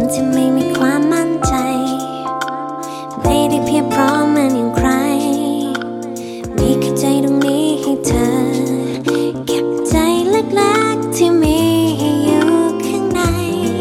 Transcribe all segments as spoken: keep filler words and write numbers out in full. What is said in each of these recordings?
ที่ไม่มีความมั่นใจไม่ได้เพียบพร้อมเหมือนอย่างใครมีแค่ใจตรงนี้ให้เธอเก็บใจเล็กๆที่มีอยู่ข้างใน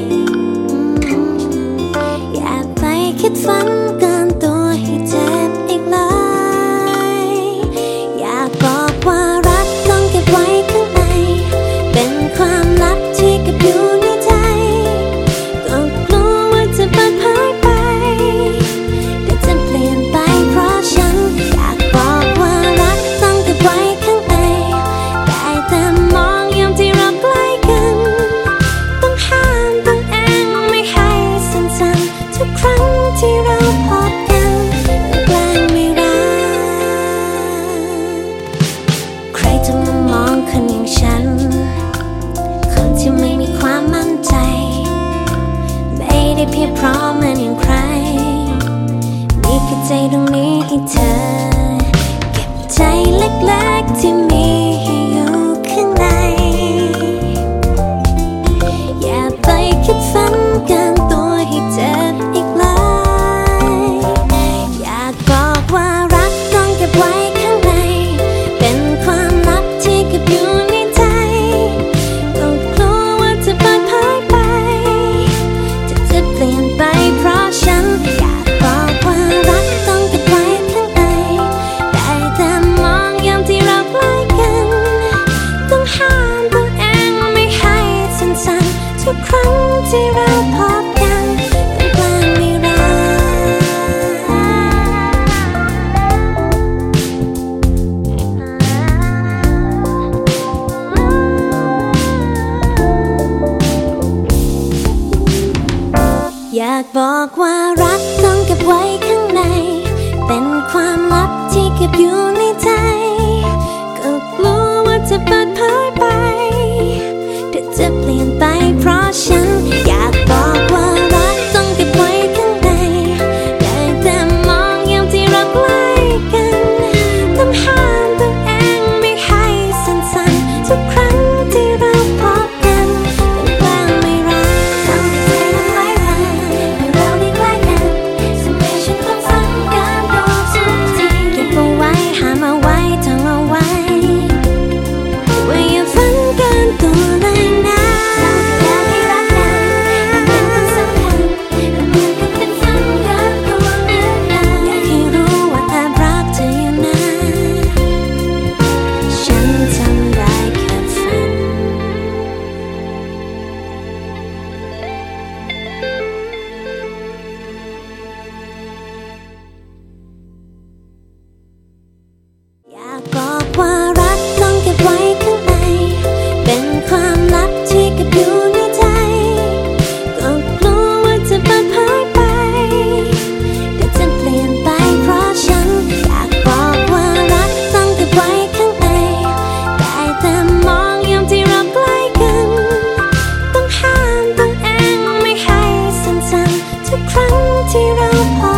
อย่าไปคิดฝันเกินตัวให้เจ็บอีกเลยอยากบอกว่ารักต้องเก็บไว้ข้างในเป็นความลับที่เก็บอยู่ในใจก็กลัวว่าจะเปิดเผยไปแต่จะเปลี่ยนไปเพราะฉันอยากบอกว่ารักต้องเก็บไว้ข้างในได้แต่มองยามที่เราใกล้กันต้องห้ามตัวเองไม่ให้สั่นๆทุกครั้งที่เราพบกันแกล้งไม่รักใครจะมามองคนอย่างฉันคนที่ไม่มีความมั่นใจไม่ได้เพียบพร้อมเหมือนอย่างใครมีแค่ใจตรงนี้ให้เธอเก็บใจเล็กๆที่มีอยู่ข้างในอย่าไปคิดฝันเกินตัวให้เจ็บอีกเลยอยากบอกว่ารักต้องเก็บไว้ข้างในเป็นความลับที่เก็บอยู่ในใจก็กลัวว่าจะเปิดเผยไปจะจะเปลี่ยนไปเพราะฉันอยากบอกว่ารักต้องเก็บไว้ข้างในได้แต่มองยามที่เราใกล้กันต้องห้ามตัวเองไม่ให้สั่นๆทุกครั้งที่เราพบกันต้องแกล้งไม่รักอยากบอกว่ารักต้องเก็บไว้ข้างในเป็นความลับที่เก็บอยู่ในใจก็กลัวว่าจะเปิดเผยไปแต่จะเปลี่ยนไปเพราะฉันอยากบอกว่ารักต้องเก็บไว้ข้างในได้แต่มองยามที่เราใกล้กันต้องห้ามตัวเองไม่ให้สั่นๆทุกครั้งที่เราพบกันต้องแกล้งไม่รักทำให้ใจเราไม่รักให้เราได้ใกล้กันทำให้ฉันต้องฝันกันโดนทุกทีเก็บเอาไว้ห้ามเอาไว้ท่องเอาไว้ว่าอย่าฝันเกินตัวเลยนะอยากให้รักกันเป็นคนสำคัญเหมือนกับเป็นฝันเกินตัวเลยนะอยากให้รู้ว่าแอบรักเธออยู่นะฉันทำได้แค่ฝันอยากบอกว่ารักต้องเก็บไว้ข้างในเป็นความลับที่เก็บอยู่ในใจก็กลัวว่าจะเปิดเผยไปแต่จะเปลี่ยนไปเพราะฉันอยากบอกว่ารักต้องเก็บไว้ข้างในได้แต่มองยามที่เราใกล้กันต้องห้ามตัวเองไม่ให้สั่นๆทุกครั้งที่เราพบ